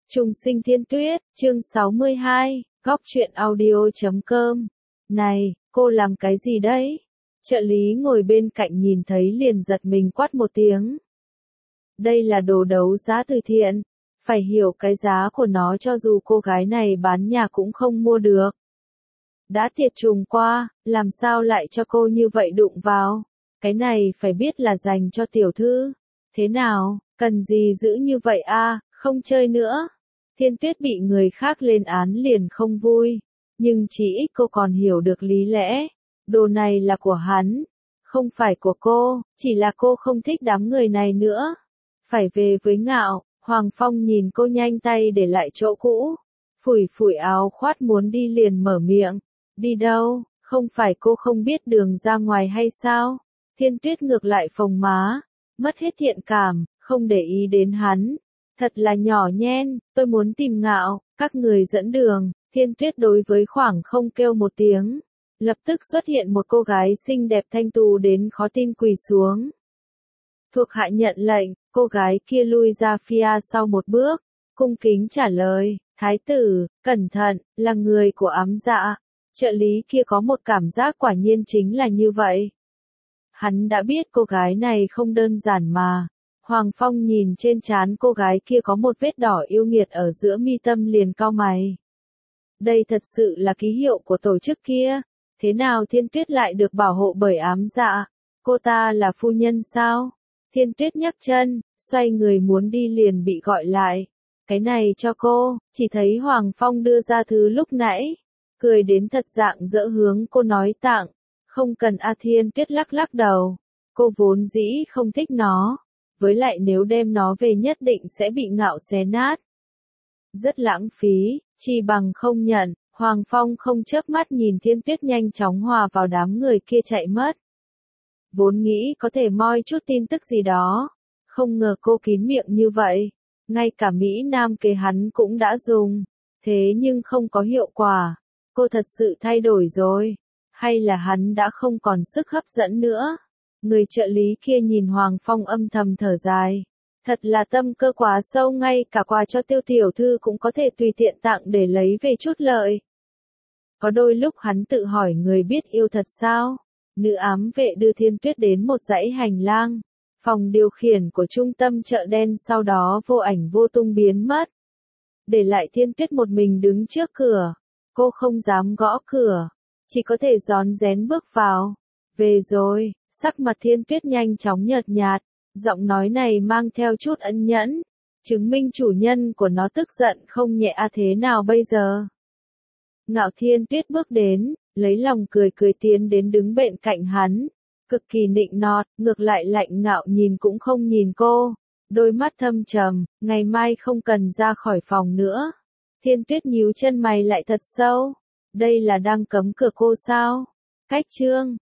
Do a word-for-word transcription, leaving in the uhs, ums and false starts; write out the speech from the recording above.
Trùng sinh thiên tuyết, chương sáu mươi hai, góc truyện audio chấm com. Này, cô làm cái gì đấy? Trợ lý ngồi bên cạnh nhìn thấy liền giật mình quát một tiếng. Đây là đồ đấu giá từ thiện, phải hiểu cái giá của nó cho dù cô gái này bán nhà cũng không mua được. Đã tiệt trùng qua, làm sao lại cho cô như vậy đụng vào? Cái này phải biết là dành cho tiểu thư. Thế nào, cần gì giữ như vậy a, không chơi nữa. Thiên Tuyết bị người khác lên án liền không vui, nhưng chỉ ít cô còn hiểu được lý lẽ. Đồ này là của hắn, không phải của cô, chỉ là cô không thích đám người này nữa. Phải về với Ngạo. Hoàng Phong nhìn cô nhanh tay để lại chỗ cũ, phủi phủi áo khoác muốn đi liền mở miệng. Đi đâu, không phải cô không biết đường ra ngoài hay sao? Thiên Tuyết ngược lại phồng má, mất hết thiện cảm, không để ý đến hắn. Thật là nhỏ nhen, tôi muốn tìm Ngạo, các người dẫn đường. Thiên Tuyết đối với khoảng không kêu một tiếng. Lập tức xuất hiện một cô gái xinh đẹp thanh tú đến khó tin quỳ xuống. Thuộc hạ nhận lệnh, cô gái kia lui ra phía sau một bước, cung kính trả lời, thái tử, cẩn thận, là người của ám dạ. Trợ lý kia có một cảm giác quả nhiên chính là như vậy. Hắn đã biết cô gái này không đơn giản mà. Hoàng Phong nhìn trên trán cô gái kia có một vết đỏ yêu nghiệt ở giữa mi tâm liền cau mày. Đây thật sự là ký hiệu của tổ chức kia. Thế nào Thiên Tuyết lại được bảo hộ bởi ám dạ? Cô ta là phu nhân sao? Thiên Tuyết nhấc chân, xoay người muốn đi liền bị gọi lại. Cái này cho cô, chỉ thấy Hoàng Phong đưa ra thứ lúc nãy. Cười đến thật dạng dỡ hướng cô nói tặng. Không cần A. Thiên Tuyết lắc lắc đầu. Cô vốn dĩ không thích nó. Với lại nếu đem nó về nhất định sẽ bị Ngạo xé nát. Rất lãng phí, chỉ bằng không nhận. Hoàng Phong không chớp mắt nhìn Thiên Tuyết nhanh chóng hòa vào đám người kia chạy mất. Vốn nghĩ có thể moi chút tin tức gì đó. Không ngờ cô kín miệng như vậy. Ngay cả Mỹ Nam kế hắn cũng đã dùng. Thế nhưng không có hiệu quả. Cô thật sự thay đổi rồi. Hay là hắn đã không còn sức hấp dẫn nữa. Người trợ lý kia nhìn Hoàng Phong âm thầm thở dài. Thật là tâm cơ quá sâu, ngay cả quà cho Tiêu tiểu thư cũng có thể tùy tiện tặng để lấy về chút lợi. Có đôi lúc hắn tự hỏi người biết yêu thật sao? Nữ ám vệ đưa Thiên Tuyết đến một dãy hành lang. Phòng điều khiển của trung tâm chợ đen sau đó vô ảnh vô tung biến mất. Để lại Thiên Tuyết một mình đứng trước cửa. Cô không dám gõ cửa. Chỉ có thể rón rén bước vào. Về rồi, sắc mặt Thiên Tuyết nhanh chóng nhợt nhạt. Giọng nói này mang theo chút ân nhẫn. Chứng minh chủ nhân của nó tức giận không nhẹ a, thế nào bây giờ? Ngạo. Thiên Tuyết bước đến, lấy lòng cười cười tiến đến đứng bên cạnh hắn. Cực kỳ nịnh nọt, ngược lại lạnh Ngạo nhìn cũng không nhìn cô. Đôi mắt thâm trầm, ngày mai không cần ra khỏi phòng nữa. Thiên Tuyết nhíu chân mày lại thật sâu. Đây là đang cấm cửa cô sao? Cách chương.